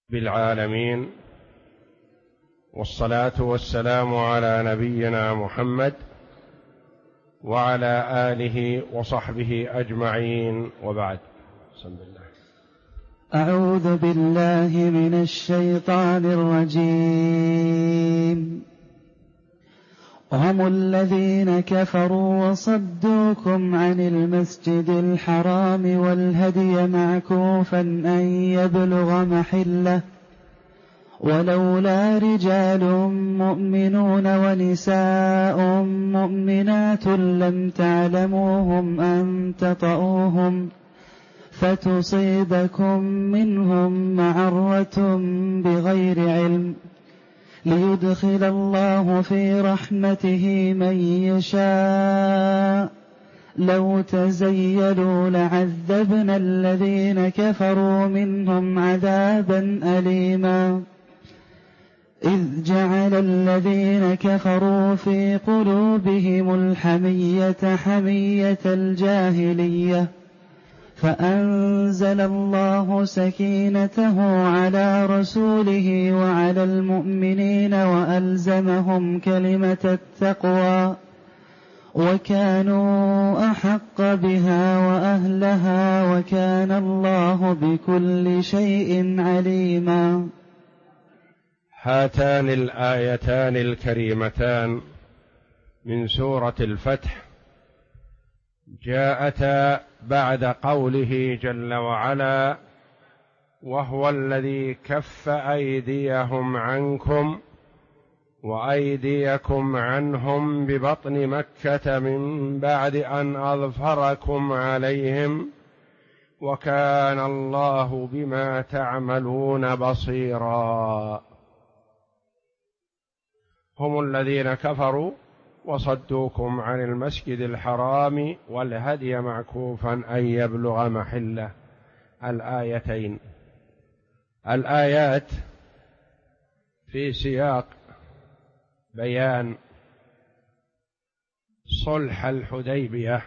بالعالمين، والصلاة والسلام على نبينا محمد وعلى آله وصحبه أجمعين، وبعد. بسم الله. أعوذ بالله من الشيطان الرجيم. هم الذين كفروا وصدوكم عن المسجد الحرام والهدي معكوفا أن يبلغ محله، ولولا رجال مؤمنون ونساء مؤمنات لم تعلموهم أن تطؤوهم فتصيبكم منهم معرة بغير علم، ليدخل الله في رحمته من يشاء. لو تزيلوا لعذبنا الذين كفروا منهم عذابا أليما، إذ جعل الذين كفروا في قلوبهم الحمية حمية الجاهلية، فأنزل الله سكينته على رسوله وعلى المؤمنين وألزمهم كلمة التقوى، وكانوا أحق بها وأهلها، وكان الله بكل شيء عليما. هاتان الآيتان الكريمتان من سورة الفتح جاءتا بعد قوله جل وعلا: وهو الذي كف أيديهم عنكم وأيديكم عنهم ببطن مكة من بعد أن أظفركم عليهم، وكان الله بما تعملون بصيرا. هم الذين كفروا وصدوكم عن المسجد الحرام والهدي معكوفا أن يبلغ محله. الآيتين، الآيات في سياق بيان صلح الحديبية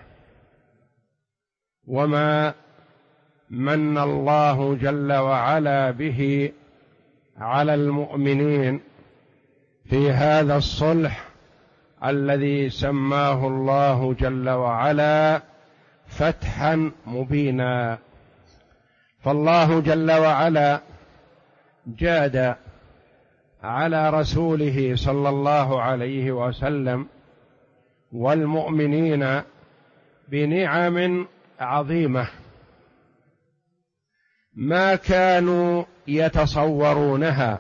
وما من الله جل وعلا به على المؤمنين في هذا الصلح الذي سماه الله جل وعلا فتحا مبينا. فالله جل وعلا جاد على رسوله صلى الله عليه وسلم والمؤمنين بنعم عظيمة ما كانوا يتصورونها.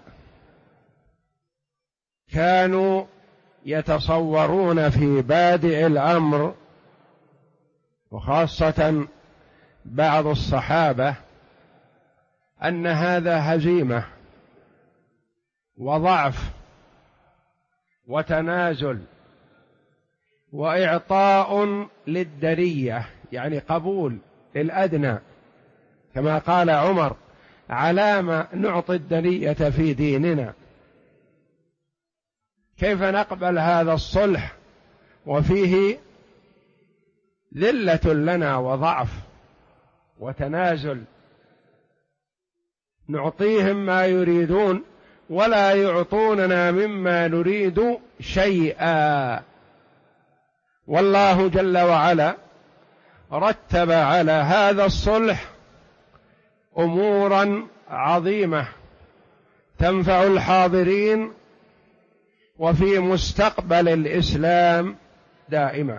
كانوا يتصورون في بادئ الأمر، وخاصة بعض الصحابة، أن هذا هزيمة وضعف وتنازل وإعطاء للدرية، يعني قبول للأدنى، كما قال عمر: علام نعطي الدرية في ديننا. كيف نقبل هذا الصلح وفيه ذلة لنا وضعف وتنازل؟ نعطيهم ما يريدون ولا يعطوننا مما نريد شيئا. والله جل وعلا رتب على هذا الصلح أمورا عظيمة تنفع الحاضرين وفي مستقبل الإسلام دائما.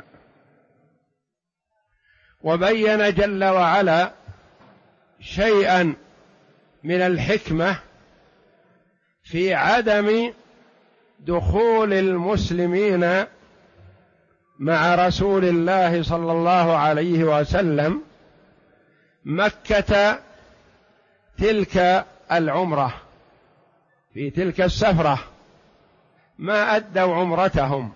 وبين جل وعلا شيئا من الحكمة في عدم دخول المسلمين مع رسول الله صلى الله عليه وسلم مكة تلك العمرة، في تلك السفرة ما أدوا عمرتهم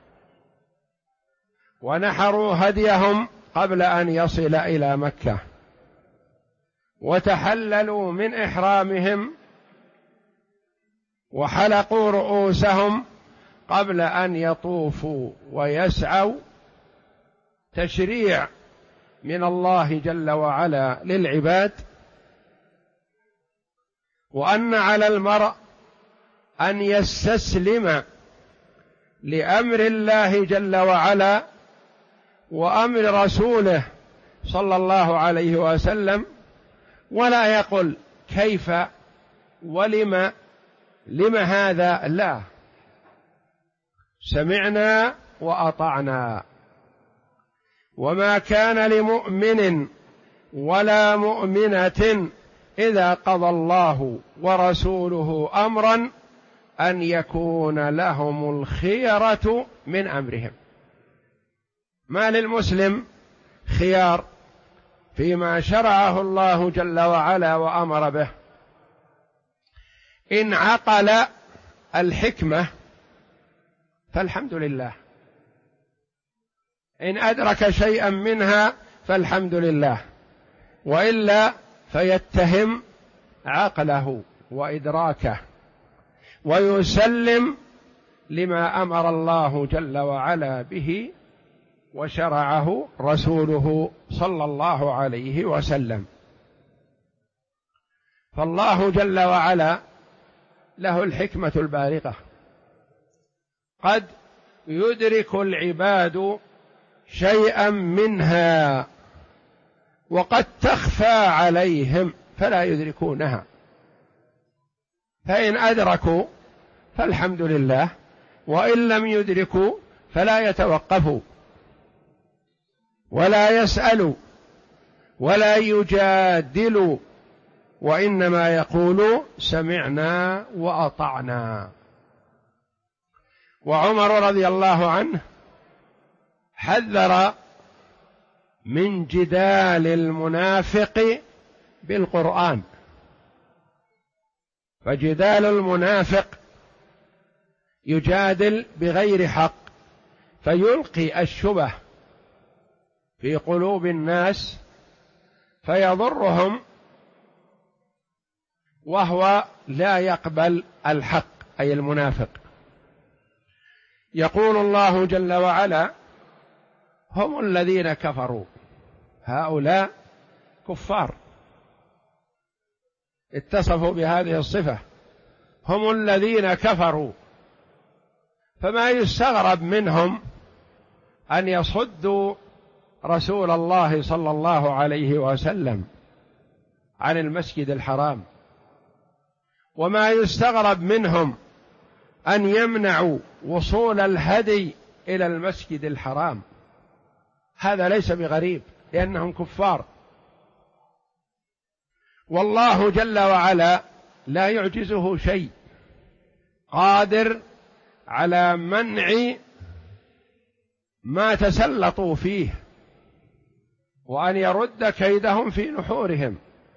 ونحروا هديهم قبل أن يصل إلى مكة، وتحللوا من إحرامهم وحلقوا رؤوسهم قبل أن يطوفوا ويسعوا، تشريع من الله جل وعلا للعباد. وأن على المرء أن يستسلم لأمر الله جل وعلا وأمر رسوله صلى الله عليه وسلم، ولا يقل كيف لم هذا، لا، سمعنا وأطعنا. وما كان لمؤمن ولا مؤمنة إذا قضى الله ورسوله أمرا أن يكون لهم الخيرة من أمرهم. ما للمسلم خيار فيما شرعه الله جل وعلا وأمر به. إن عقل الحكمة فالحمد لله، إن أدرك شيئا منها فالحمد لله، وإلا فيتهم عقله وإدراكه ويسلم لما أمر الله جل وعلا به وشرعه رسوله صلى الله عليه وسلم. فالله جل وعلا له الحكمة البالغة، قد يدرك العباد شيئا منها وقد تخفى عليهم فلا يدركونها، فإن أدركوا فالحمد لله، وإن لم يدركوا فلا يتوقفوا ولا يسألوا ولا يجادلوا، وإنما يقولوا سمعنا وأطعنا. وعمر رضي الله عنه حذر من جدال المنافق بالقرآن، فجدال المنافق يجادل بغير حق فيلقي الشبه في قلوب الناس فيضرهم وهو لا يقبل الحق، أي المنافق. يقول الله جل وعلا هم الذين كفروا، هؤلاء كفار اتصفوا بهذه الصفة، هم الذين كفروا، فما يستغرب منهم أن يصدوا رسول الله صلى الله عليه وسلم عن المسجد الحرام، وما يستغرب منهم أن يمنعوا وصول الهدي إلى المسجد الحرام. هذا ليس بغريب لأنهم كفار، والله جل وعلا لا يعجزه شيء، قادر على منع ما تسلطوا فيه وأن يرد كيدهم في نحورهم.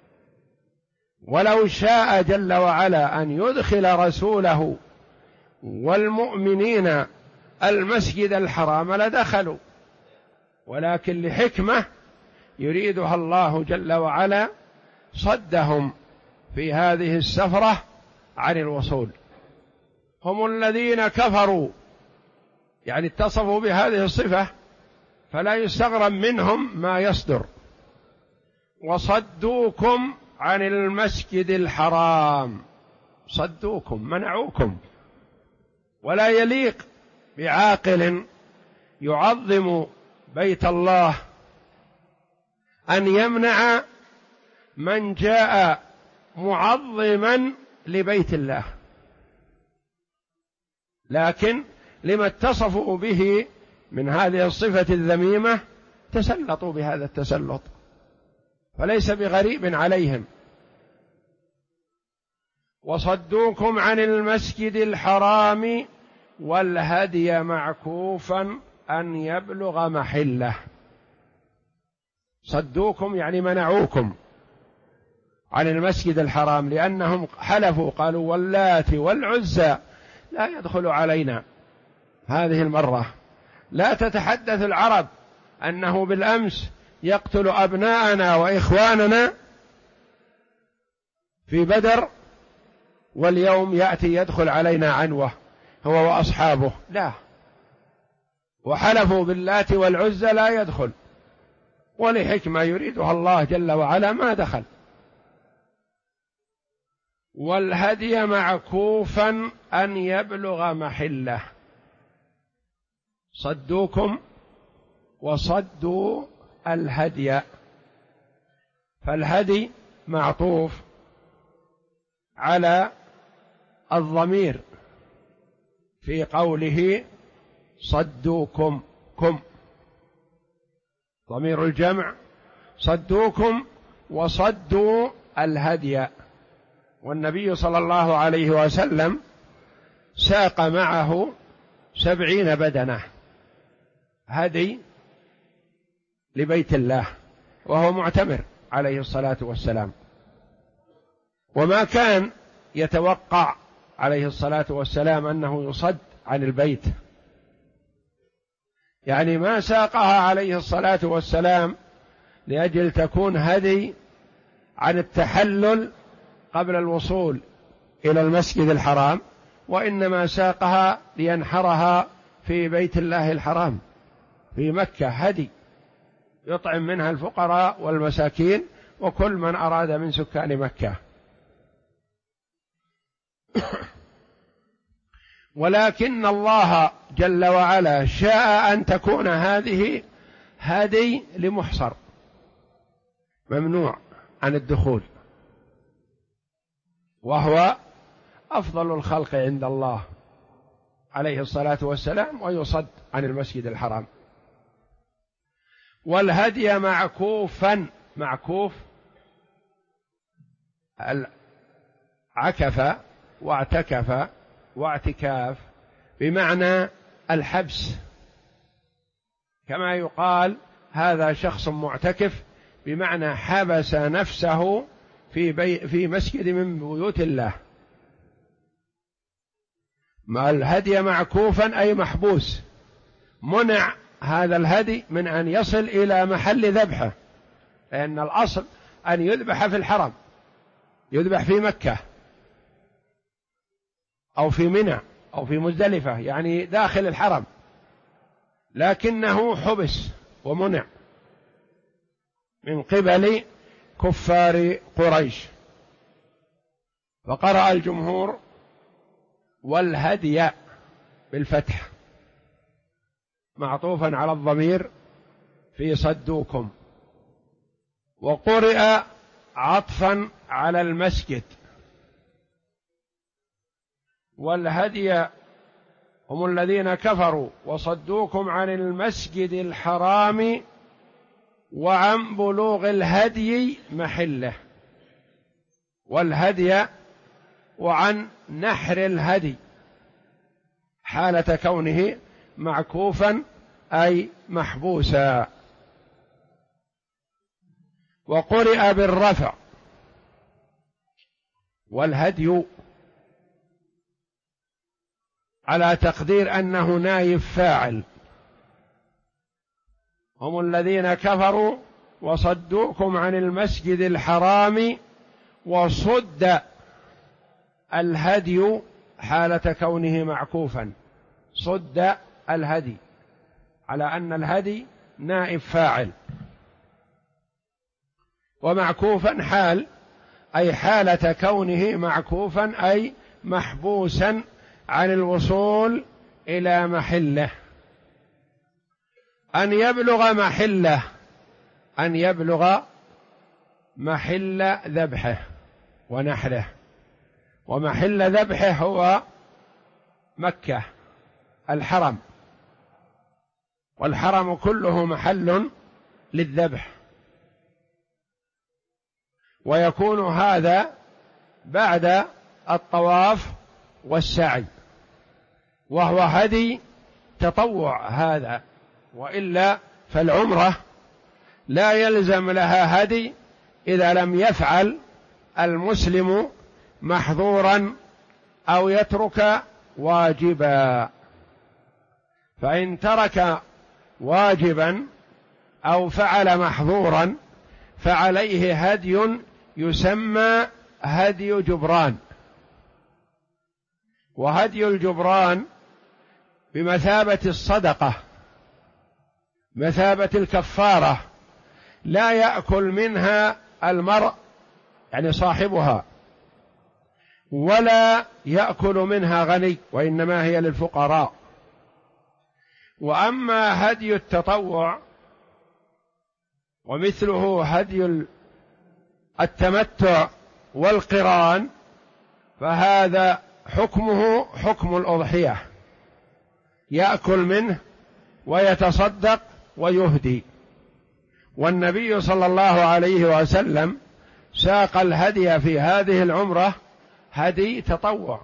ولو شاء جل وعلا أن يدخل رسوله والمؤمنين المسجد الحرام لدخلوا، ولكن لحكمة يريدها الله جل وعلا صدهم في هذه السفرة عن الوصول. هم الذين كفروا، يعني اتصفوا بهذه الصفة، فلا يستغرب منهم ما يصدر. وصدوكم عن المسجد الحرام، صدوكم منعوكم، ولا يليق بعاقل يعظم بيت الله أن يمنع من جاء معظما لبيت الله، لكن لما اتصفوا به من هذه الصفة الذميمة تسلطوا بهذا التسلط، فليس بغريب عليهم. وصدوكم عن المسجد الحرام والهدي معكوفا أن يبلغ محله. صدوكم يعني منعوكم عن المسجد الحرام، لأنهم حلفوا قالوا واللات والعزى لا يدخل علينا هذه المرة. لا تتحدث العرب أنه بالأمس يقتل أبناءنا وإخواننا في بدر، واليوم يأتي يدخل علينا عنوة هو وأصحابه، لا. وحلفوا باللات والعزى لا يدخل، ولحكمة يريدها الله جل وعلا ما دخل. والهدي معكوفا أن يبلغ محله. صدوكم وصدوا الهدي، فالهدي معطوف على الضمير في قوله صدوكم، كم ضمير الجمع، صدوكم وصدوا الهدي. والنبي صلى الله عليه وسلم ساق معه 70 بدنة هدي لبيت الله وهو معتمر عليه الصلاة والسلام، وما كان يتوقع عليه الصلاة والسلام أنه يصد عن البيت، يعني ما ساقها عليه الصلاة والسلام لأجل تكون هدي عن التحلل قبل الوصول إلى المسجد الحرام، وإنما ساقها لينحرها في بيت الله الحرام في مكة، هدي يطعم منها الفقراء والمساكين وكل من أراد من سكان مكة. ولكن الله جل وعلا شاء أن تكون هذه هدي لمحصر ممنوع عن الدخول، وهو أفضل الخلق عند الله عليه الصلاة والسلام، ويصد عن المسجد الحرام. والهدي معكوفا، معكوف عكف واعتكف واعتكاف بمعنى الحبس، كما يقال هذا شخص معتكف بمعنى حبس نفسه في مسجد من بيوت الله. ما الهدي معكوفا أي محبوس، منع هذا الهدي من أن يصل إلى محل ذبحه، لأن الأصل أن يذبح في الحرم، يذبح في مكة أو في منى أو في مزدلفة، يعني داخل الحرم، لكنه حبس ومنع من قبل كفار قريش. فقرأ الجمهور والهدي بالفتح معطوفا على الضمير في صدوكم، وقرئ عطفا على المسجد. والهدي هم الذين كفروا وصدوكم عن المسجد الحرام وعن بلوغ الهدي محله، والهدي وعن نحر الهدي حالة كونه معكوفا أي محبوسا. وقرئ بالرفع، والهدي على تقدير أنه نائب فاعل، هم الذين كفروا وصدوكم عن المسجد الحرام وصد الهدي حالة كونه معكوفا، صد الهدي على أن الهدي نائب فاعل، ومعكوفا حال أي حالة كونه معكوفا أي محبوسا عن الوصول إلى محله. أن يبلغ محله، أن يبلغ محل ذبحه ونحره، ومحل ذبحه هو مكة الحرم، والحرم كله محل للذبح، ويكون هذا بعد الطواف والسعي، وهو هدي تطوع هذا، وإلا فالعمرة لا يلزم لها هدي إذا لم يفعل المسلم محظورا أو يترك واجبا. فإن ترك واجبا أو فعل محظورا فعليه هدي يسمى هدي جبران، وهدي الجبران بمثابة الصدقة، مثابة الكفارة، لا يأكل منها المرء يعني صاحبها، ولا يأكل منها غني، وإنما هي للفقراء. وأما هدي التطوع ومثله هدي التمتع والقران فهذا حكمه حكم الأضحية، يأكل منه ويتصدق ويهدي. والنبي صلى الله عليه وسلم ساق الهدي في هذه العمرة هدي تطوع،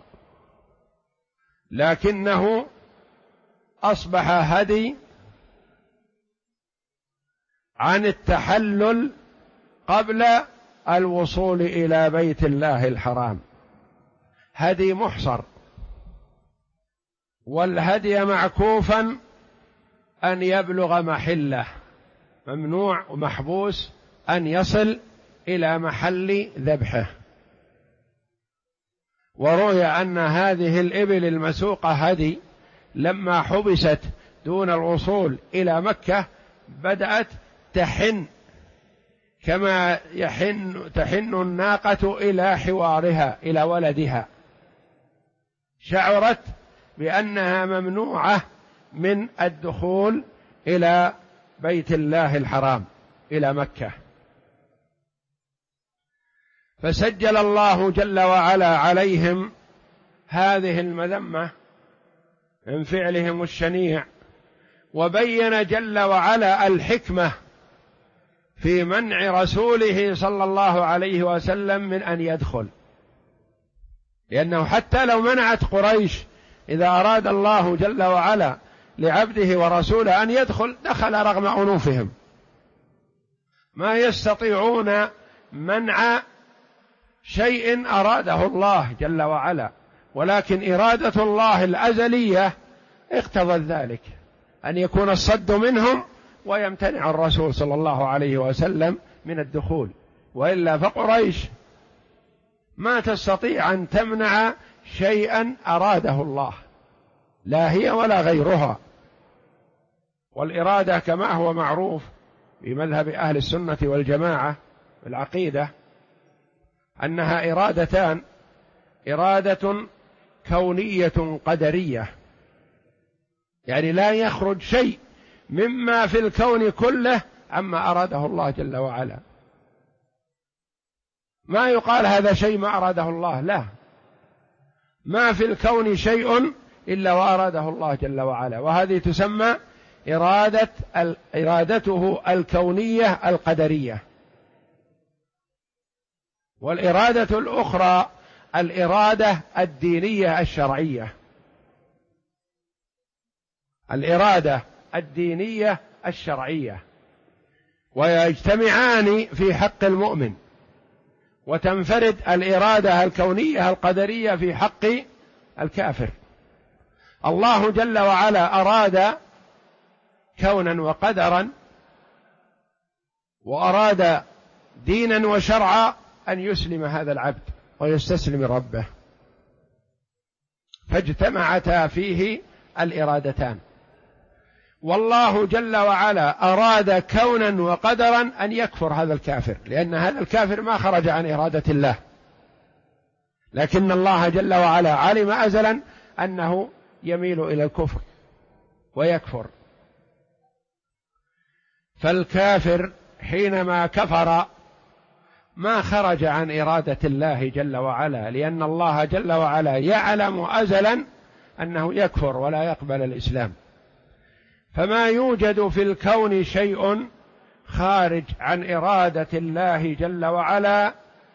لكنه أصبح هدي عن التحلل قبل الوصول إلى بيت الله الحرام، هدي محصر. والهدي معكوفا أن يبلغ محله، ممنوع ومحبوس أن يصل إلى محل ذبحه. وروي أن هذه الإبل المسوقة هدي لما حبست دون الوصول إلى مكة بدأت تحن كما تحن الناقة إلى حوارها إلى ولدها، شعرت بأنها ممنوعة من الدخول إلى بيت الله الحرام إلى مكة. فسجل الله جل وعلا عليهم هذه المذمة من فعلهم الشنيع، وبين جل وعلا الحكمة في منع رسوله صلى الله عليه وسلم من أن يدخل، لأنه حتى لو منعت قريش إذا أراد الله جل وعلا لعبده ورسوله أن يدخل دخل رغم أنوفهم، ما يستطيعون منع شيء أراده الله جل وعلا، ولكن إرادة الله الأزلية اقتضت ذلك أن يكون الصد منهم ويمتنع الرسول صلى الله عليه وسلم من الدخول، وإلا فقريش ما تستطيع أن تمنع شيئا أراده الله، لا هي ولا غيرها. والإرادة كما هو معروف في مذهب أهل السنة والجماعة بالعقيدة أنها إرادتان: إرادة كونية قدرية، يعني لا يخرج شيء مما في الكون كله عما أراده الله جل وعلا، ما يقال هذا شيء ما أراده الله، لا، ما في الكون شيء إلا وأراده الله جل وعلا، وهذه تسمى إرادته الكونية القدرية. والإرادة الأخرى الإرادة الدينية الشرعية، الإرادة الدينية الشرعية، ويجتمعان في حق المؤمن، وتنفرد الإرادة الكونية القدرية في حق الكافر. الله جل وعلا أراد كونا وقدرا، وأراد دينا وشرعا أن يسلم هذا العبد ويستسلم ربه، فاجتمعتا فيه الإرادتان. والله جل وعلا أراد كونا وقدرا أن يكفر هذا الكافر، لأن هذا الكافر ما خرج عن إرادة الله، لكن الله جل وعلا علم أزلا أنه يميل إلى الكفر ويكفر. فالكافر حينما كفر ما خرج عن إرادة الله جل وعلا، لأن الله جل وعلا يعلم أزلا أنه يكفر ولا يقبل الإسلام. فما يوجد في الكون شيء خارج عن إرادة الله جل وعلا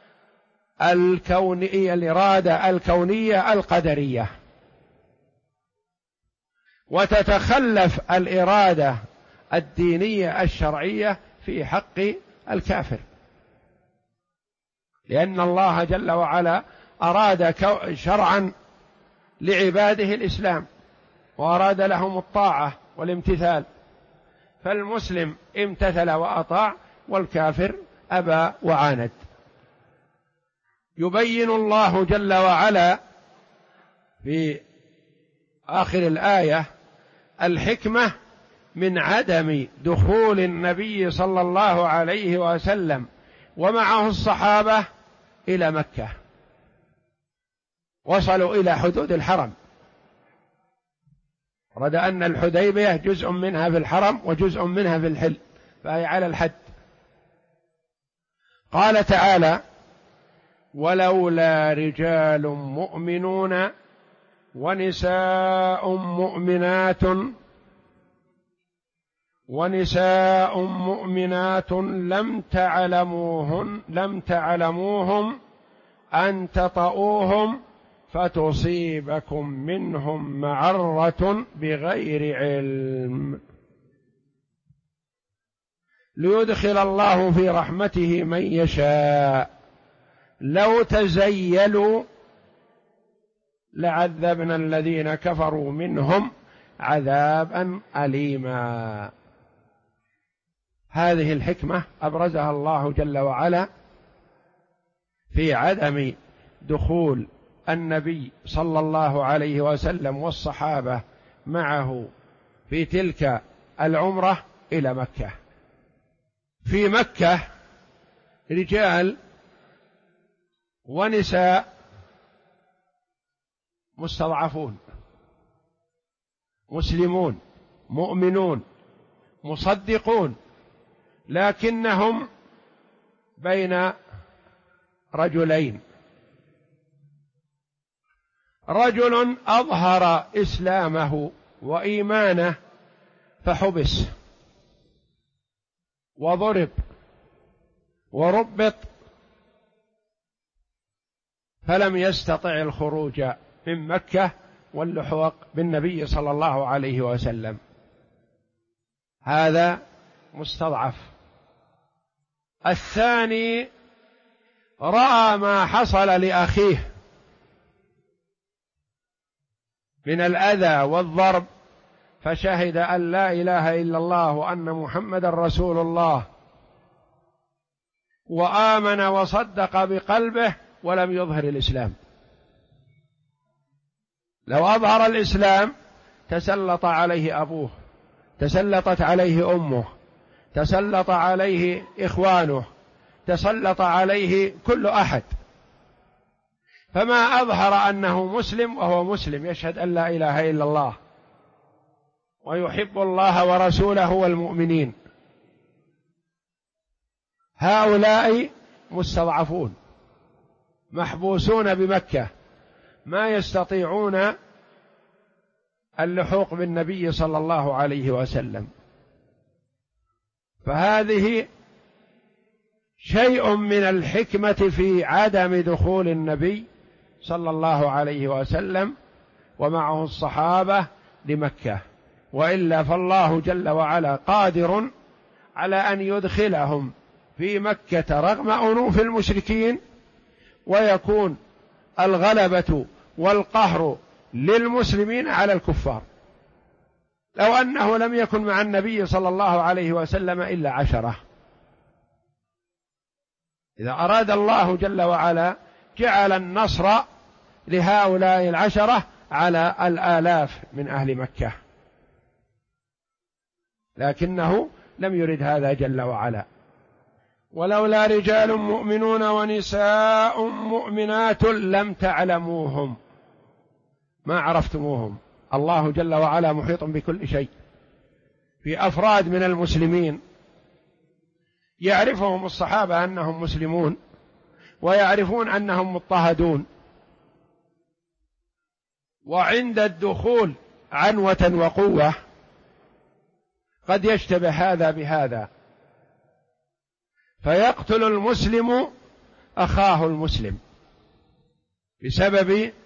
الإرادة الكونية القدرية، وتتخلف الإرادة الدينية الشرعية في حق الكافر، لأن الله جل وعلا أراد شرعا لعباده الإسلام، وأراد لهم الطاعة والامتثال، فالمسلم امتثل وأطاع، والكافر أبى وعاند. يبين الله جل وعلا في آخر الآية الحكمة من عدم دخول النبي صلى الله عليه وسلم ومعه الصحابة إلى مكة، وصلوا إلى حدود الحرم، رد أن الحديبية جزء منها في الحرم وجزء منها في الحل، فهي على الحد. قال تعالى: ولولا رجال مؤمنون ونساء مؤمنات لم تعلموهم أن تطؤوهم فتصيبكم منهم معرة بغير علم ليدخل الله في رحمته من يشاء لو تزيلوا لعذبنا الذين كفروا منهم عذابا أليما. هذه الحكمة أبرزها الله جل وعلا في عدم دخول النبي صلى الله عليه وسلم والصحابة معه في تلك العمرة إلى مكة. في مكة رجال ونساء مستضعفون، مسلمون مؤمنون مصدقون، لكنهم بين رجلين: رجل أظهر إسلامه وإيمانه فحبس وضرب وربط فلم يستطع الخروج من مكة واللحوق بالنبي صلى الله عليه وسلم، هذا مستضعف. الثاني رأى ما حصل لأخيه من الأذى والضرب فشهد أن لا إله إلا الله وأن محمد رسول الله، وآمن وصدق بقلبه ولم يظهر الإسلام. لو أظهر الإسلام تسلط عليه أبوه، تسلطت عليه أمه، تسلط عليه إخوانه، تسلط عليه كل أحد. فما أظهر أنه مسلم وهو مسلم يشهد أن لا إله إلا الله ويحب الله ورسوله والمؤمنين. هؤلاء مستضعفون محبوسون بمكة، ما يستطيعون اللحوق بالنبي صلى الله عليه وسلم. فهذه شيء من الحكمة في عدم دخول النبي صلى الله عليه وسلم ومعه الصحابة لمكة، وإلا فالله جل وعلا قادر على أن يدخلهم في مكة رغم أنوف المشركين، ويكون الغلبة والقهر للمسلمين على الكفار. لو أنه لم يكن مع النبي صلى الله عليه وسلم إلا 10، إذا أراد الله جل وعلا جعل النصر لهؤلاء 10 على الآلاف من أهل مكة، لكنه لم يرد هذا جل وعلا. ولولا رجال مؤمنون ونساء مؤمنات لم تعلموهم، ما عرفتموهم. الله جل وعلا محيط بكل شيء. في أفراد من المسلمين يعرفهم الصحابة أنهم مسلمون ويعرفون أنهم مضطهدون، وعند الدخول عنوة وقوة قد يشتبه هذا بهذا، فيقتل المسلم أخاه المسلم بسبب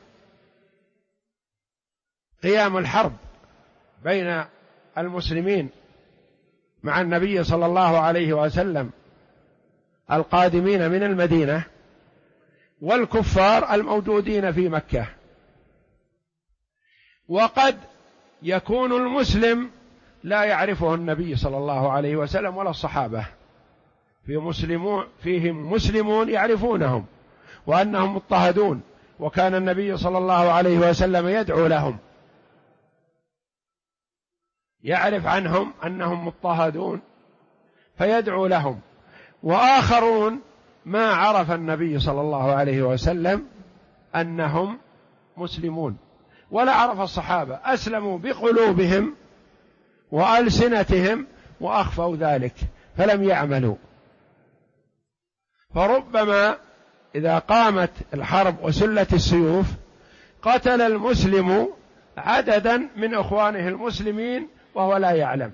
قيام الحرب بين المسلمين مع النبي صلى الله عليه وسلم القادمين من المدينة والكفار الموجودين في مكة. وقد يكون المسلم لا يعرفه النبي صلى الله عليه وسلم ولا الصحابة، فيهم مسلمون يعرفونهم وأنهم مضطهدون، وكان النبي صلى الله عليه وسلم يدعو لهم، يعرف عنهم أنهم مضطهدون فيدعو لهم. وآخرون ما عرف النبي صلى الله عليه وسلم أنهم مسلمون، ولا عرف الصحابة، أسلموا بقلوبهم وألسنتهم وأخفوا ذلك فلم يعملوا. فربما إذا قامت الحرب وسلت السيوف قتل المسلم عددا من إخوانه المسلمين وهو لا يعلم،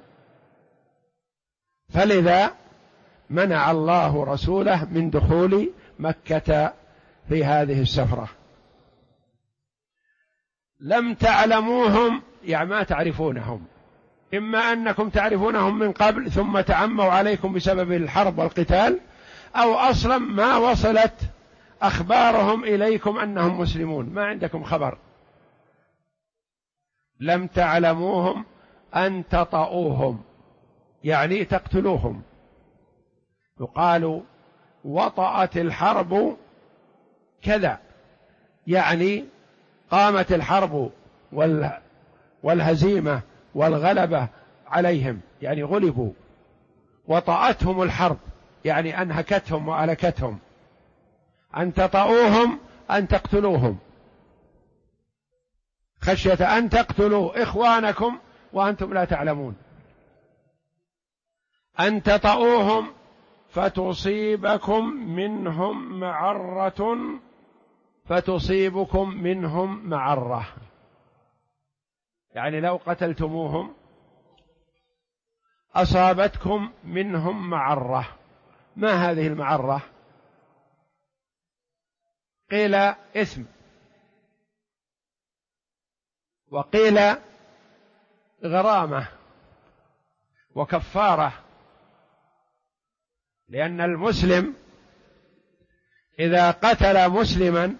فلذا منع الله رسوله من دخول مكة في هذه السفرة. لم تعلموهم يعني ما تعرفونهم، إما أنكم تعرفونهم من قبل ثم تعموا عليكم بسبب الحرب والقتال، أو أصلا ما وصلت أخبارهم إليكم أنهم مسلمون، ما عندكم خبر. لم تعلموهم أن تطؤوهم يعني تقتلوهم. يقال وطأت الحرب كذا، يعني قامت الحرب والهزيمة والغلبة عليهم، يعني غلبوا. وطأتهم الحرب يعني أنهكتهم وألكتهم. أن تطؤوهم أن تقتلوهم، خشية أن تقتلوا إخوانكم وأنتم لا تعلمون. أن تطؤوهم فتصيبكم منهم معرة، فتصيبكم منهم معرة، يعني لو قتلتموهم أصابتكم منهم معرة. ما هذه المعرة؟ قيل إثم، وقيل غرامة وكفارة، لأن المسلم إذا قتل مسلما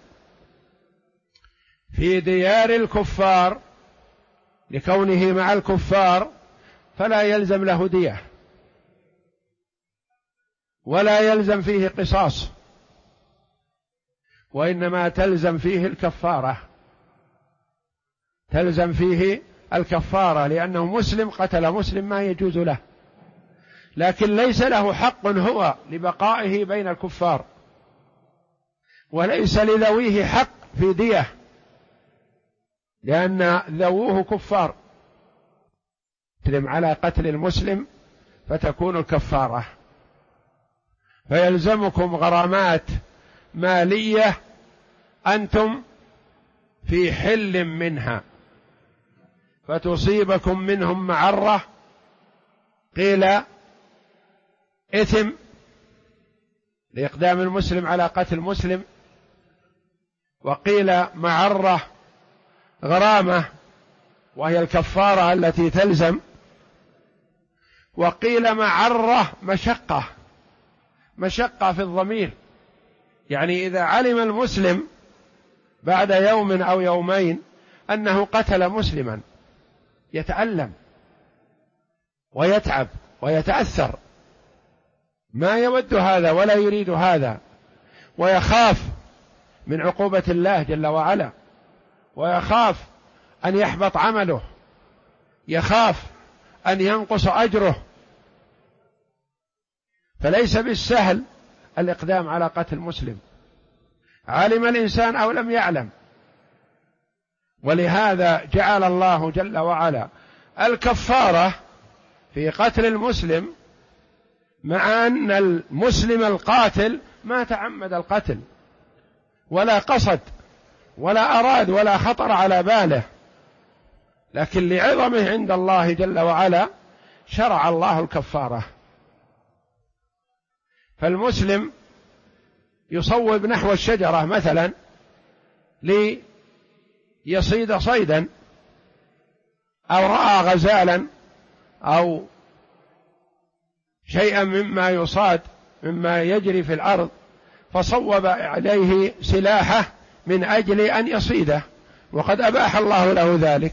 في ديار الكفار لكونه مع الكفار فلا يلزم له دية ولا يلزم فيه قصاص، وإنما تلزم فيه الكفارة، تلزم فيه الكفارة، لأنه مسلم قتل مسلم ما يجوز له، لكن ليس له حق هو لبقائه بين الكفار، وليس لذويه حق في دية لأن ذووه كفار. تلم على قتل المسلم فتكون الكفارة، فيلزمكم غرامات مالية أنتم في حل منها، فتصيبكم منهم معرة. قيل إثم لإقدام المسلم على قتل مسلم، وقيل معرة غرامة وهي الكفارة التي تلزم، وقيل معرة مشقة في الضمير، يعني إذا علم المسلم بعد يوم أو يومين أنه قتل مسلما يتألم ويتعب ويتأثر، ما يود هذا ولا يريد هذا، ويخاف من عقوبة الله جل وعلا، ويخاف أن يحبط عمله، يخاف أن ينقص أجره، فليس بالسهل الإقدام على قتل مسلم، علم الإنسان أو لم يعلم. ولهذا جعل الله جل وعلا الكفارة في قتل المسلم، مع أن المسلم القاتل ما تعمد القتل ولا قصد ولا أراد ولا خطر على باله، لكن لعظمه عند الله جل وعلا شرع الله الكفارة. فالمسلم يصوب نحو الشجرة مثلا ليصيد صيدا، أو رأى غزالا أو شيئا مما يصاد مما يجري في الأرض، فصوب عليه سلاحه من أجل أن يصيده، وقد أباح الله له ذلك،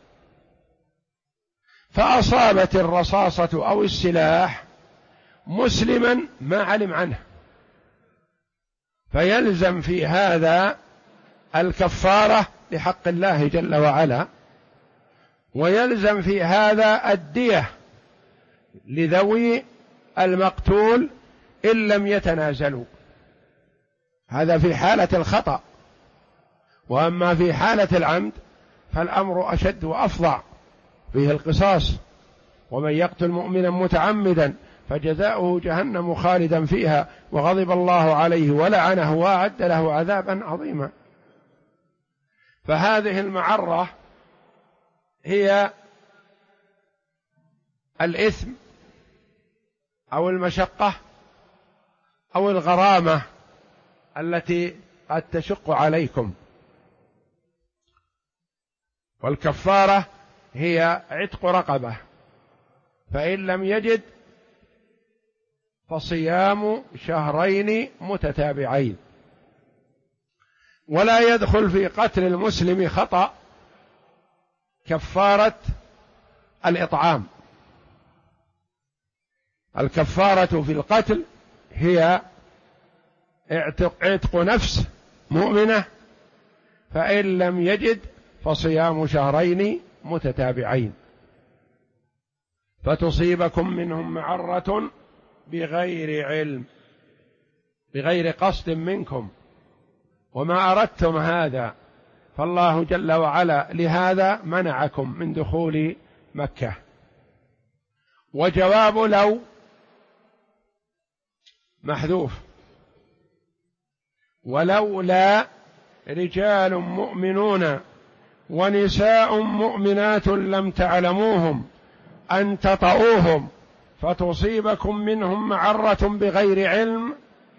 فأصابت الرصاصة أو السلاح مسلما ما علم عنه، فيلزم في هذا الكفارة لحق الله جل وعلا، ويلزم في هذا الدية لذوي المقتول إن لم يتنازلوا، هذا في حالة الخطأ. وأما في حالة العمد فالأمر أشد وأفظع، فيه القصاص، ومن يقتل مؤمنا متعمدا فجزاؤه جهنم خالدا فيها وغضب الله عليه ولعنه وأعد له عذابا عظيما. فهذه المعرة هي الإثم أو المشقة أو الغرامة التي قد تشق عليكم، والكفارة هي عتق رقبة، فإن لم يجد فصيام شهرين متتابعين. ولا يدخل في قتل المسلم خطأ كفارة الإطعام. الكفارة في القتل هي عتق نفس مؤمنة، فإن لم يجد فصيام شهرين متتابعين، فتصيبكم منهم معرة بغير علم، بغير قصد منكم، وما أردتم هذا، فالله جل وعلا لهذا منعكم من دخول مكة. وجواب لو محذوف، ولولا رجال مؤمنون ونساء مؤمنات لم تعلموهم أن تطؤوهم فتصيبكم منهم معرة بغير علم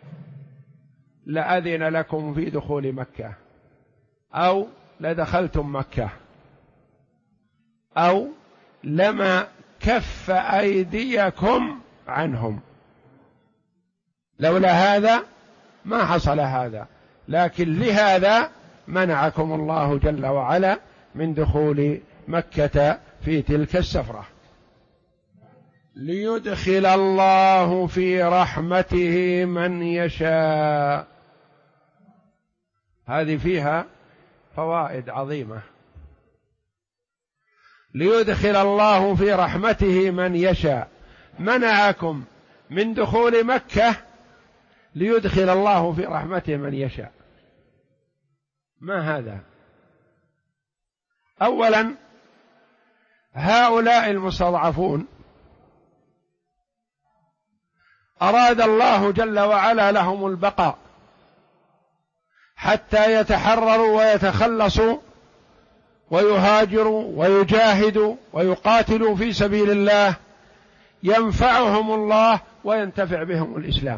لأذن لكم في دخول مكة، أو لدخلتم مكة، أو لما كف أيديكم عنهم. لولا هذا ما حصل هذا، لكن لهذا منعكم الله جل وعلا من دخول مكة في تلك السفرة. ليدخل الله في رحمته من يشاء، هذه فيها فوائد عظيمة. ليدخل الله في رحمته من يشاء، منعكم من دخول مكة ليدخل الله في رحمته من يشاء. ما هذا؟ أولا هؤلاء المستضعفون أراد الله جل وعلا لهم البقاء حتى يتحرروا ويتخلصوا ويهاجروا ويجاهدوا ويقاتلوا في سبيل الله، ينفعهم الله وينتفع بهم الإسلام.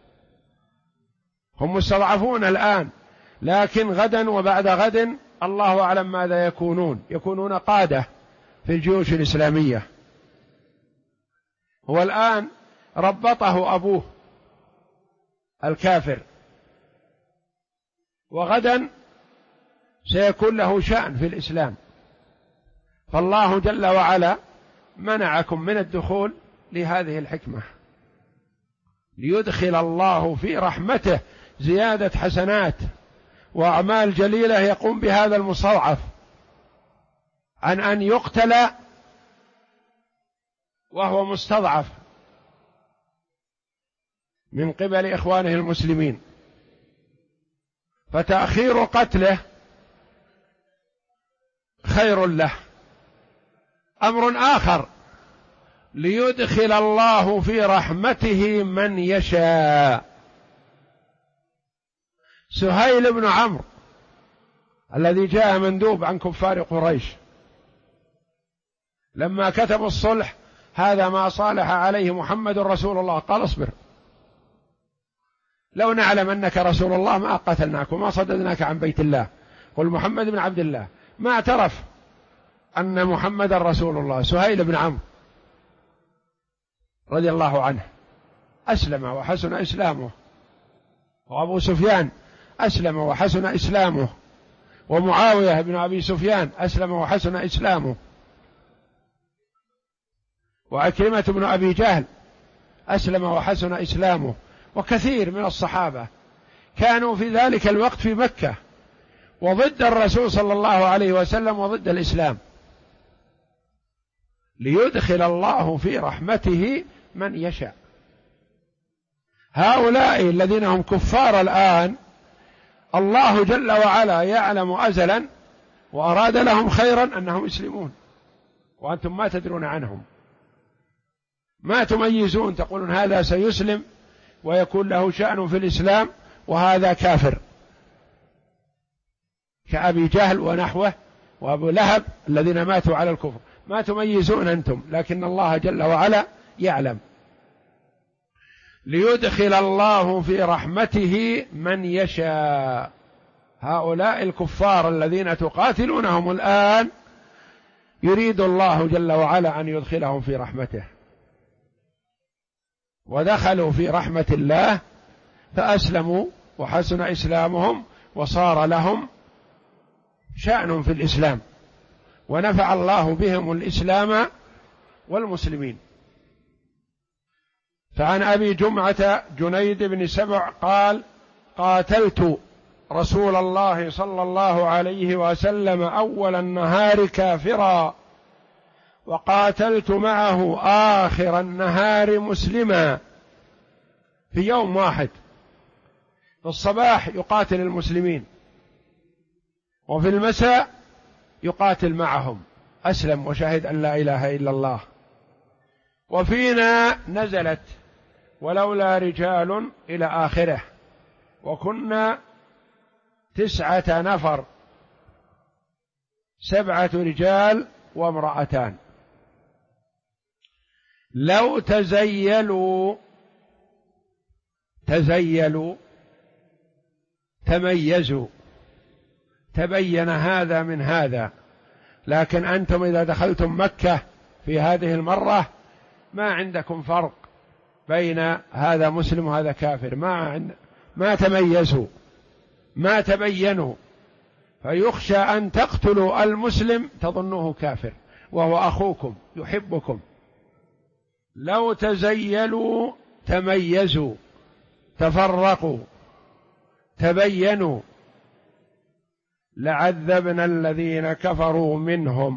هم مستضعفون الآن، لكن غدا وبعد غد الله أعلم ماذا يكونون قادة في الجيوش الإسلامية. هو الآن ربطه أبوه الكافر، وغدا سيكون له شأن في الإسلام. فالله جل وعلا منعكم من الدخول لهذه الحكمة، ليدخل الله في رحمته زيادة حسنات وأعمال جليلة يقوم بهذا المستضعف، عن أن يقتل وهو مستضعف من قبل إخوانه المسلمين، فتأخير قتله خير له. أمر آخر، ليدخل الله في رحمته من يشاء. سهيل بن عمرو الذي جاء مندوب عن كفار قريش لما كتبوا الصلح، هذا ما صالح عليه محمد رسول الله، قال اصبر، لو نعلم أنك رسول الله ما قتلناك وما صددناك عن بيت الله، قل محمد بن عبد الله. ما اعترف أن محمد رسول الله. سهيل بن عمرو رضي الله عنه أسلم وحسن إسلامه، وأبو سفيان أسلم وحسن إسلامه، ومعاوية بن أبي سفيان أسلم وحسن إسلامه، وعكرمة بن أبي جهل أسلم وحسن إسلامه، وكثير من الصحابة كانوا في ذلك الوقت في مكة وضد الرسول صلى الله عليه وسلم وضد الإسلام. ليدخل الله في رحمته من يشاء. هؤلاء الذين هم كفار الآن الله جل وعلا يعلم أزلا وأراد لهم خيرا أنهم يسلمون، وأنتم ما تدرون عنهم، ما تميزون، تقولون هذا سيسلم ويكون له شأن في الإسلام وهذا كافر، كأبي جهل ونحوه وأبو لهب الذين ماتوا على الكفر، ما تميزون أنتم، لكن الله جل وعلا يعلم. ليدخل الله في رحمته من يشاء. هؤلاء الكفار الذين تقاتلونهم الآن يريد الله جل وعلا أن يدخلهم في رحمته، ودخلوا في رحمة الله فأسلموا وحسن إسلامهم وصار لهم شأن في الإسلام، ونفع الله بهم الإسلام والمسلمين. فعن أبي جمعة جنيد بن سبع قال: قاتلت رسول الله صلى الله عليه وسلم أول النهار كافرا، وقاتلت معه آخر النهار مسلما. في يوم واحد في الصباح يقاتل المسلمين، وفي المساء يقاتل معهم، أسلم وشهد أن لا إله إلا الله. وفينا نزلت ولولا رجال إلى آخره، وكنا 9 نفر، 7 رجال وامرأتان. لو تزيلوا تميزوا، تبين هذا من هذا، لكن أنتم إذا دخلتم مكة في هذه المرة ما عندكم فرق بين هذا مسلم وهذا كافر، ما تميزوا، ما تبينوا، فيخشى أن تقتلوا المسلم تظنوه كافر وهو أخوكم يحبكم. لو تزيلوا تميزوا، تفرقوا، تبينوا، لعذبنا الذين كفروا منهم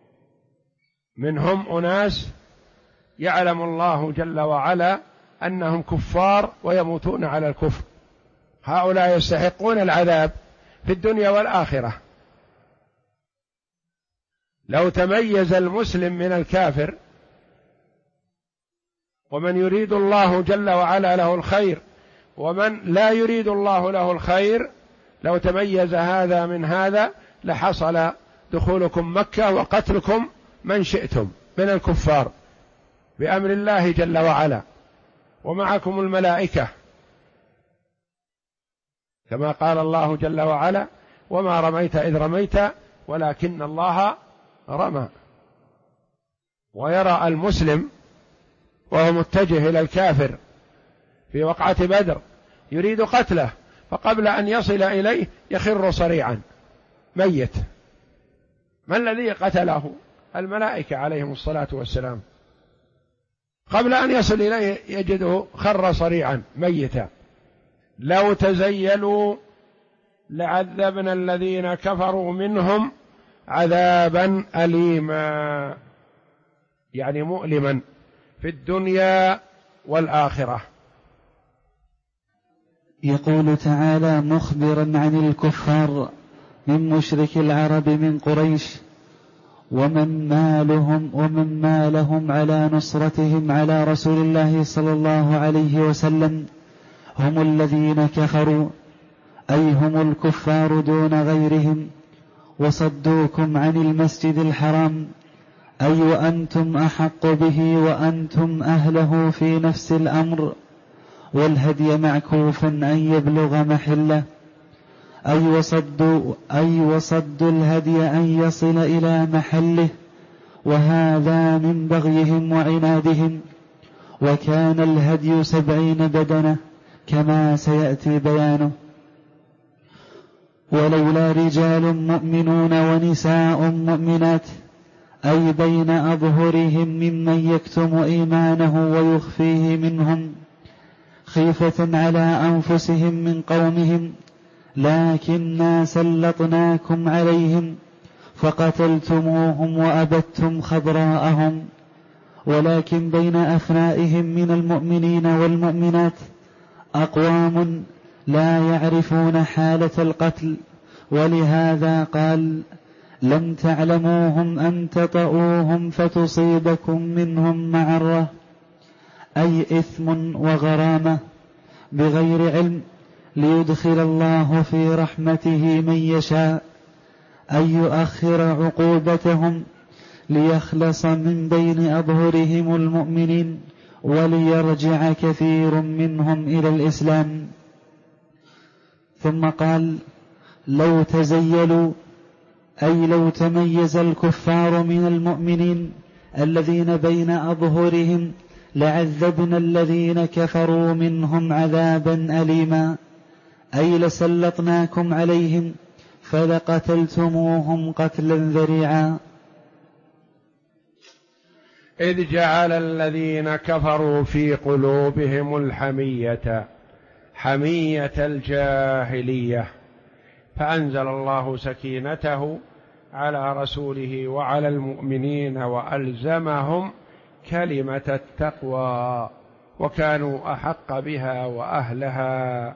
أناس يعلم الله جل وعلا أنهم كفار ويموتون على الكفر، هؤلاء يستحقون العذاب في الدنيا والآخرة. لو تميز المسلم من الكافر، ومن يريد الله جل وعلا له الخير ومن لا يريد الله له الخير، لو تميز هذا من هذا لحصل دخولكم مكة وقتلكم من شئتم من الكفار بأمر الله جل وعلا، ومعكم الملائكة كما قال الله جل وعلا: وما رميت إذ رميت ولكن الله رمى. ويرى المسلم وهو متجه إلى الكافر في وقعة بدر يريد قتله، فقبل أن يصل إليه يخر صريعا ميت. ما الذي قتله؟ الملائكة عليهم الصلاة والسلام، قبل أن يصل إليه يجده خر صريعا ميتا. لو تزيلوا لعذبنا الذين كفروا منهم عذابا أليما، يعني مؤلما في الدنيا والآخرة. يقول تعالى مخبرا عن الكفار من مشرك العرب من قريش ومن مالهم على نصرتهم على رسول الله صلى الله عليه وسلم، هم الذين كفروا، أي هم الكفار دون غيرهم، وصدوكم عن المسجد الحرام، أي وأنتم أحق به وأنتم أهله في نفس الأمر، والهدي معكوفا أن يبلغ محله، أي وصدوا الهدي أن يصل إلى محله، وهذا من بغيهم وعنادهم. وكان الهدي 70 بدنة كما سيأتي بيانه. ولولا رجال مؤمنون ونساء مؤمنات، أي بين أظهرهم ممن يكتم إيمانه ويخفيه منهم خيفة على أنفسهم من قومهم، لكننا سلطناكم عليهم فقتلتموهم وأبدتم خضراءهم. ولكن بين أفنائهم من المؤمنين والمؤمنات أقوام لا يعرفون حالة القتل، ولهذا قال: لم تعلموهم أن تطؤوهم فتصيبكم منهم معرة، أي إثم وغرامة بغير علم، ليدخل الله في رحمته من يشاء، أن يؤخر عقوبتهم ليخلص من بين أظهرهم المؤمنين، وليرجع كثير منهم إلى الإسلام. ثم قال: لو تزيلوا، أي لو تميز الكفار من المؤمنين الذين بين أظهرهم لعذبنا الذين كفروا منهم عذابا أليما، أي لسلطناكم عليهم فلقتلتموهم قتلا ذريعا. إذ جعل الذين كفروا في قلوبهم الحمية، حمية الجاهلية، فأنزل الله سكينته على رسوله وعلى المؤمنين وألزمهم كلمة التقوى، وكانوا أحق بها وأهلها،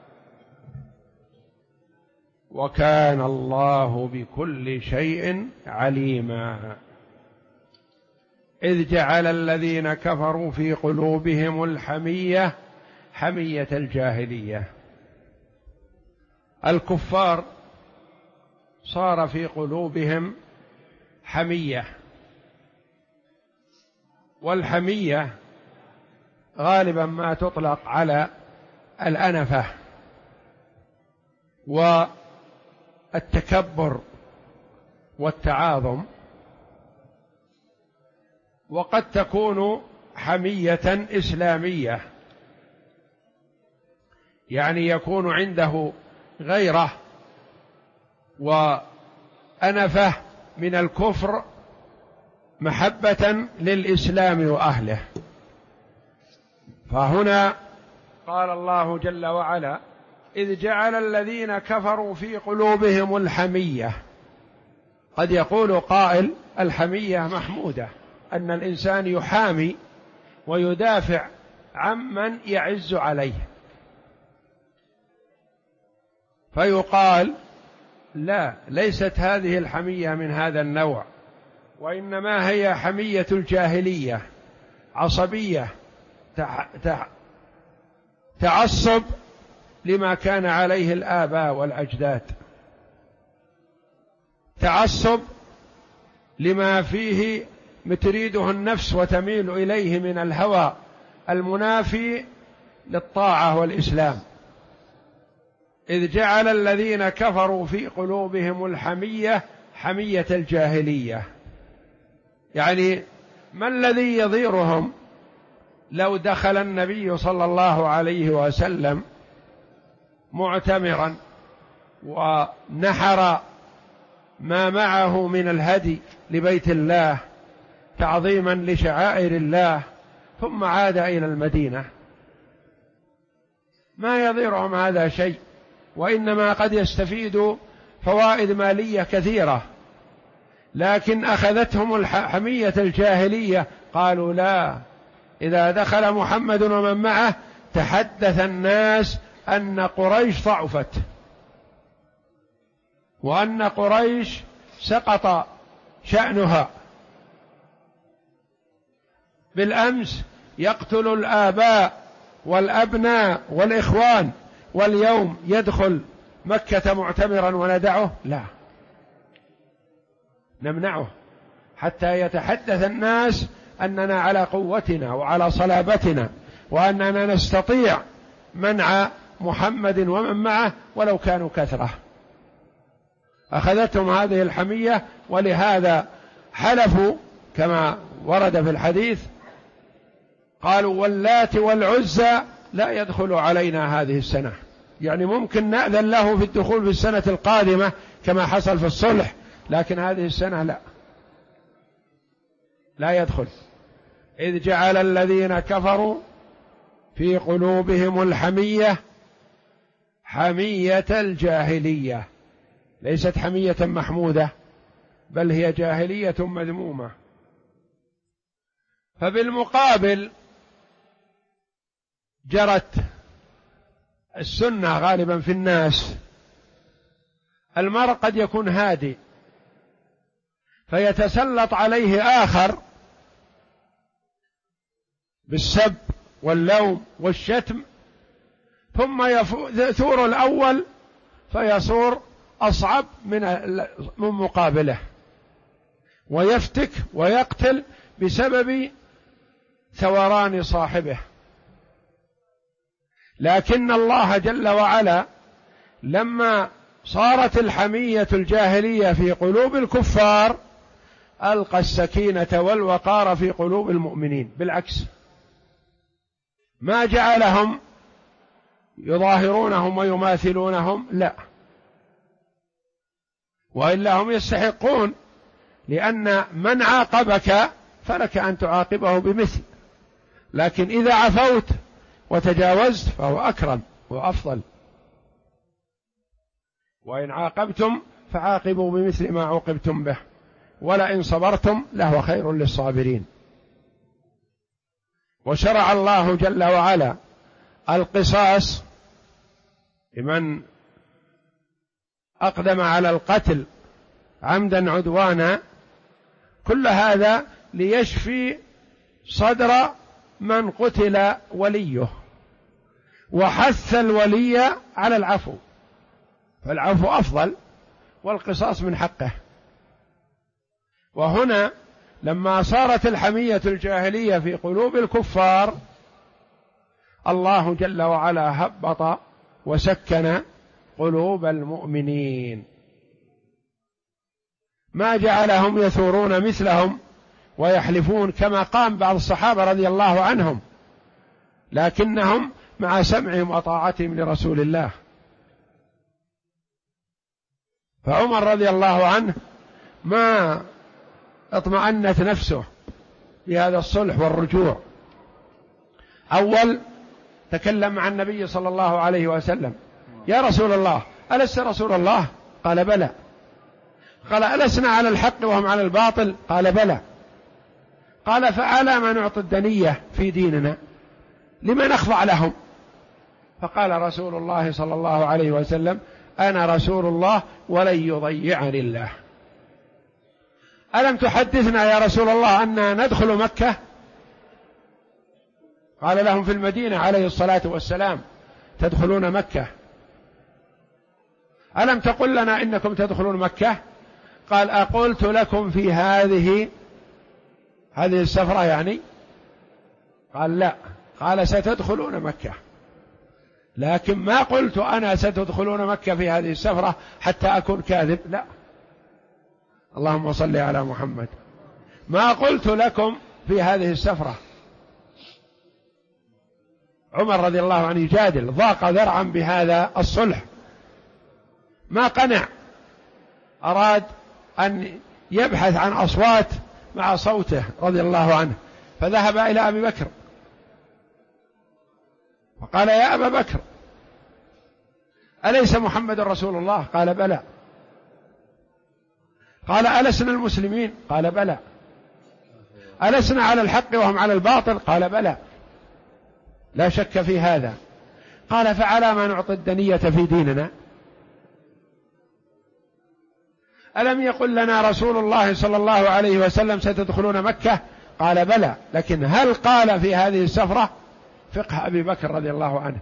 وكان الله بكل شيء عليما. إذ جعل الذين كفروا في قلوبهم الحمية، حمية الجاهلية. الكفار صار في قلوبهم حمية، والحمية غالبا ما تطلق على الأنفة والتكبر والتعاظم، وقد تكون حمية إسلامية، يعني يكون عنده غيرة وأنفة من الكفر محبة للإسلام وأهله. فهنا قال الله جل وعلا: إذ جعل الذين كفروا في قلوبهم الحمية. قد يقول قائل: الحمية محمودة، أن الإنسان يحامي ويدافع عمن يعز عليه، فيقال: لا، ليست هذه الحمية من هذا النوع، وإنما هي حمية الجاهلية، عصبية، تعصب لما كان عليه الآباء والأجداد، تعصب لما فيه تريده النفس وتميل إليه من الهوى المنافي للطاعة والإسلام. إذ جعل الذين كفروا في قلوبهم الحمية، حمية الجاهلية، يعني ما الذي يضيرهم لو دخل النبي صلى الله عليه وسلم معتمرا ونحر ما معه من الهدي لبيت الله تعظيما لشعائر الله، ثم عاد إلى المدينة؟ ما يضيرهم هذا شيء، وإنما قد يستفيدوا فوائد مالية كثيرة، لكن أخذتهم حمية الجاهلية، قالوا: لا، إذا دخل محمد ومن معه تحدث الناس أن قريش ضعفت، وأن قريش سقط شأنها. بالأمس يقتل الآباء والأبناء والإخوان، واليوم يدخل مكة معتمرا وندعه؟ لا، نمنعه حتى يتحدث الناس أننا على قوتنا وعلى صلابتنا، وأننا نستطيع منع محمد ومن معه ولو كانوا كثرة. أخذتهم هذه الحمية، ولهذا حلفوا كما ورد في الحديث، قالوا: واللات والعزى لا يدخل علينا هذه السنة، يعني ممكن نأذن له في الدخول في السنة القادمة كما حصل في الصلح، لكن هذه السنة لا يدخل. إذ جعل الذين كفروا في قلوبهم الحمية، حمية الجاهلية، ليست حمية محمودة، بل هي جاهلية مذمومة. فبالمقابل جرت السنة غالبا في الناس المرء قد يكون هادي فيتسلط عليه آخر بالسب واللوم والشتم، ثم يثور الأول فيصور أصعب من مقابله، ويفتك ويقتل بسبب ثوران صاحبه. لكن الله جل وعلا لما صارت الحمية الجاهلية في قلوب الكفار ألقى السكينة والوقار في قلوب المؤمنين، بالعكس ما جعلهم يظاهرونهم ويماثلونهم، لا، وإلا هم يستحقون، لأن من عاقبك فلك أن تعاقبه بمثل، لكن إذا عفوت وتجاوزت فهو أكرم وأفضل. وإن عاقبتم فعاقبوا بمثل ما عوقبتم به ولئن صبرتم لهو خير للصابرين. وشرع الله جل وعلا القصاص لمن أقدم على القتل عمدا عدوانا، كل هذا ليشفي صدر من قتل وليه، وحث الولي على العفو، فالعفو أفضل والقصاص من حقه. وهنا لما صارت الحمية الجاهلية في قلوب الكفار الله جل وعلا هبط وسكن قلوب المؤمنين، ما جعلهم يثورون مثلهم ويحلفون كما قام بعض الصحابة رضي الله عنهم، لكنهم مع سمعهم وطاعتهم لرسول الله. فعمر رضي الله عنه ما اطمأنت نفسه بهذا الصلح والرجوع. أول تكلم مع النبي صلى الله عليه وسلم: يا رسول الله، ألست رسول الله؟ قال بلى. قال: ألسنا على الحق وهم على الباطل؟ قال بلى. قال: فعلى ما نعطي الدنية في ديننا؟ لما نخضع لهم؟ فقال رسول الله صلى الله عليه وسلم: أنا رسول الله ولن يضيعني الله. ألم تحدثنا يا رسول الله أننا ندخل مكة؟ قال لهم في المدينة عليه الصلاة والسلام: تدخلون مكة. ألم تقل لنا إنكم تدخلون مكة؟ قال: أقلت لكم في هذه السفرة يعني؟ قال: لا. قال: ستدخلون مكة، لكن ما قلت أنا ستدخلون مكة في هذه السفرة حتى أكون كاذب، لا، اللهم صل على محمد، ما قلت لكم في هذه السفرة. عمر رضي الله عنه يجادل، ضاق ذرعا بهذا الصلح، ما قنع، أراد أن يبحث عن أصوات مع صوته رضي الله عنه، فذهب إلى أبي بكر فقال: يا أبا بكر، أليس محمد رسول الله؟ قال: بلى. قال: ألسنا المسلمين؟ قال: بلى. ألسنا على الحق وهم على الباطل؟ قال: بلى، لا شك في هذا. قال: فعلى ما نعطي الدنية في ديننا؟ ألم يقل لنا رسول الله صلى الله عليه وسلم ستدخلون مكة؟ قال: بلى، لكن هل قال في هذه السفرة؟ فقه أبي بكر رضي الله عنه،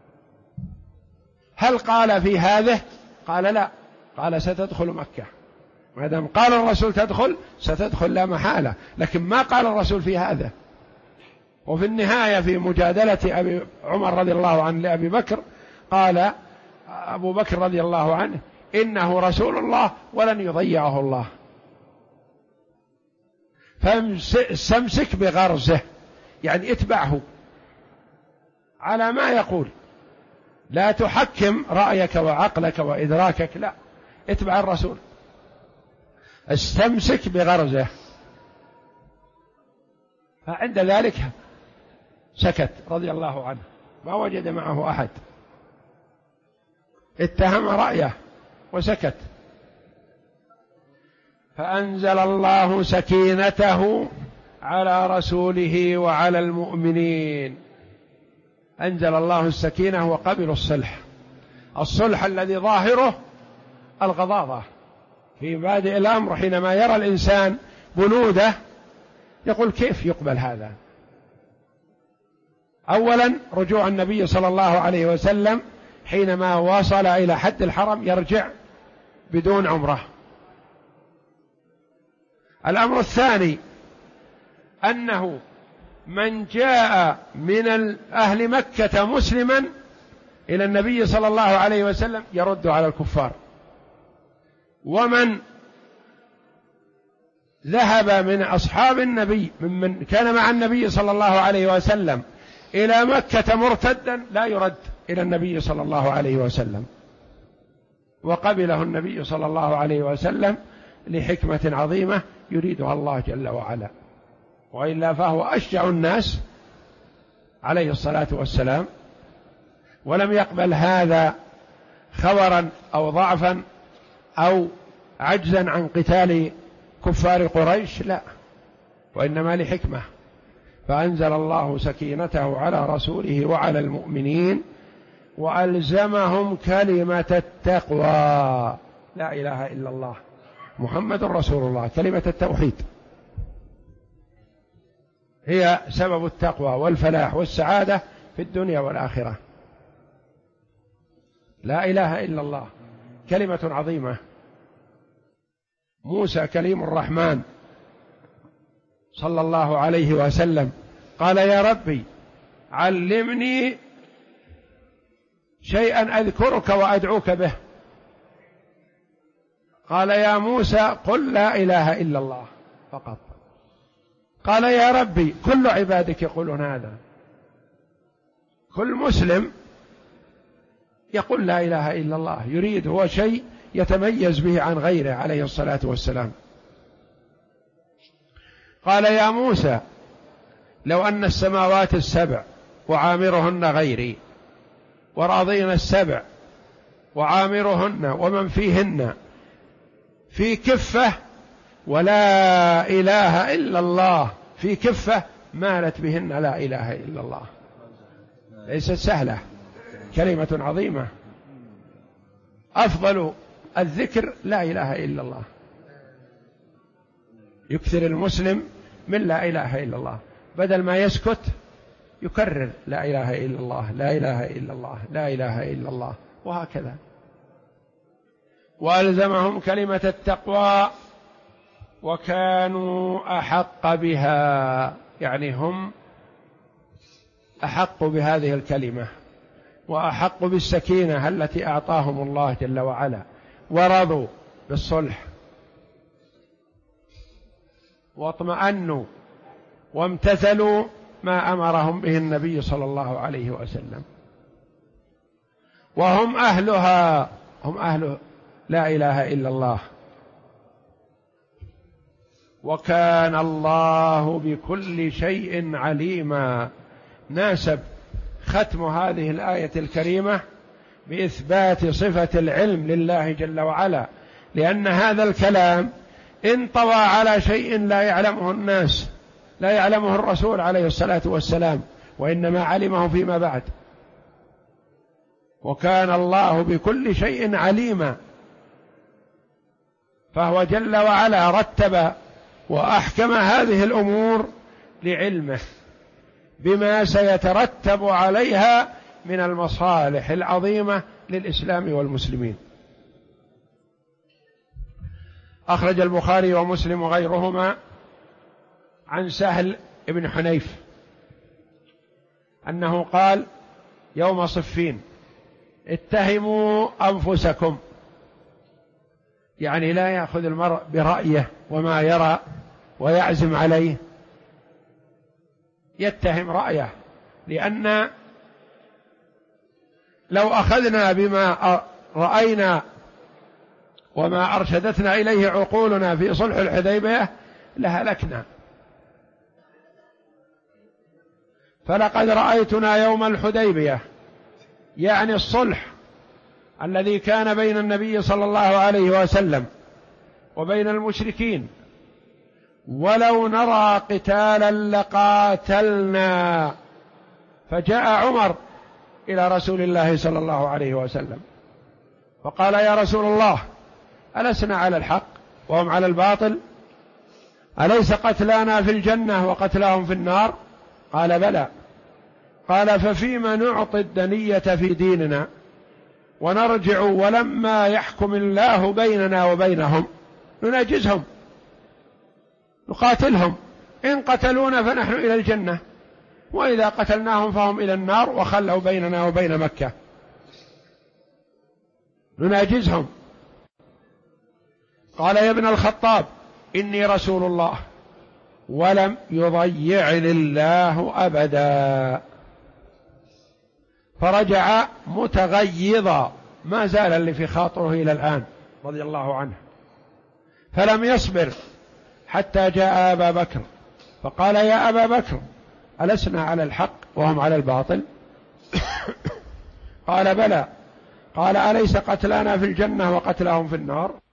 هل قال في هذه؟ قال: لا. قال: ستدخل مكة، ما دام قال الرسول تدخل ستدخل لا محالة، لكن ما قال الرسول في هذا. وفي النهاية في مجادلة أبي عمر رضي الله عنه لأبي بكر قال أبو بكر رضي الله عنه: إنه رسول الله ولن يضيعه الله، فاستمسك بغرزه، يعني اتبعه على ما يقول، لا تحكم رأيك وعقلك وإدراكك، لا، اتبع الرسول، استمسك بغرزه. فعند ذلك سكت رضي الله عنه، ما وجد معه أحد، اتهم رأيه وسكت. فأنزل الله سكينته على رسوله وعلى المؤمنين. أنزل الله السكينة وقبلوا الصلح، الصلح الذي ظاهره الغضاضة في بادئ الأمر. حينما يرى الإنسان بنوده يقول كيف يقبل هذا؟ أولا رجوع النبي صلى الله عليه وسلم حينما وصل إلى حد الحرم يرجع بدون عمره. الأمر الثاني أنه من جاء من أهل مكة مسلما إلى النبي صلى الله عليه وسلم يرد على الكفار، ومن ذهب من أصحاب النبي ممن كان مع النبي صلى الله عليه وسلم إلى مكة مرتدا لا يرد إلى النبي صلى الله عليه وسلم، وقبله النبي صلى الله عليه وسلم لحكمة عظيمة يريدها الله جل وعلا، وإلا فهو أشجع الناس عليه الصلاة والسلام، ولم يقبل هذا خورا أو ضعفا أو عجزا عن قتال كفار قريش، لا، وإنما لحكمة. فأنزل الله سكينته على رسوله وعلى المؤمنين وألزمهم كلمة التقوى، لا إله إلا الله محمد رسول الله. كلمة التوحيد هي سبب التقوى والفلاح والسعادة في الدنيا والآخرة. لا إله إلا الله كلمة عظيمة. موسى كليم الرحمن صلى الله عليه وسلم قال يا ربي علمني شيئا أذكرك وأدعوك به. قال يا موسى قل لا إله إلا الله فقط. قال يا ربي كل عبادك يقولون هذا، كل مسلم يقول لا إله إلا الله، يريد هو شيء يتميز به عن غيره عليه الصلاة والسلام. قال يا موسى لو أن السماوات السبع وعامرهن غيري وراضين السبع وعامرهن ومن فيهن في كفة ولا إله إلا الله في كفة مالت بهن لا إله إلا الله. ليست سهلة، كلمة عظيمة. أفضل الذكر لا إله إلا الله، يكثر المسلم من لا إله إلا الله، بدل ما يسكت يكرر لا إله إلا الله لا إله إلا الله لا إله إلا الله، وهكذا. وألزمهم كلمة التقوى وكانوا أحق بها، يعني هم أحق بهذه الكلمة وأحق بالسكينة التي أعطاهم الله جل وعلا، ورضوا بالصلح واطمأنوا وامتثلوا ما أمرهم به النبي صلى الله عليه وسلم، وهم أهلها، هم أهل لا إله إلا الله. وكان الله بكل شيء عليما. ناسب ختم هذه الآية الكريمة بإثبات صفة العلم لله جل وعلا، لأن هذا الكلام انطوى على شيء لا يعلمه الناس، لا يعلمه الرسول عليه الصلاة والسلام، وإنما علمه فيما بعد. وكان الله بكل شيء عليما، فهو جل وعلا رتب وأحكم هذه الأمور لعلمه بما سيترتب عليها من المصالح العظيمة للإسلام والمسلمين. أخرج البخاري ومسلم وغيرهما عن سهل بن حنيف أنه قال يوم صفين اتهموا أنفسكم، يعني لا يأخذ المرء برأيه وما يرى ويعزم عليه، يتهم رأيه، لأن لو أخذنا بما رأينا وما أرشدتنا إليه عقولنا في صلح الحديبية لهلكنا. فلقد رأيتنا يوم الحديبية، يعني الصلح الذي كان بين النبي صلى الله عليه وسلم وبين المشركين، ولو نرى قتالا لقاتلنا. فجاء عمر إلى رسول الله صلى الله عليه وسلم فقال: يا رسول الله، ألسنا على الحق وهم على الباطل؟ أليس قتلانا في الجنة وقتلاهم في النار؟ قال: بلى. قال: ففيما نعطي الدنية في ديننا ونرجع ولما يحكم الله بيننا وبينهم؟ نناجزهم، نقاتلهم، إن قتلونا فنحن إلى الجنة، وإذا قتلناهم فهم إلى النار وخلوا بيننا وبين مكة، نناجزهم. قال: يا ابن الخطاب، إني رسول الله ولم يضيعني الله أبدا. فرجع متغيظا، ما زال اللي في خاطره إلى الآن رضي الله عنه، فلم يصبر حتى جاء أبا بكر فقال: يا أبا بكر، ألسنا على الحق وهم على الباطل؟ قال: بلى. قال: أليس قتلانا في الجنة وقتلهم في النار؟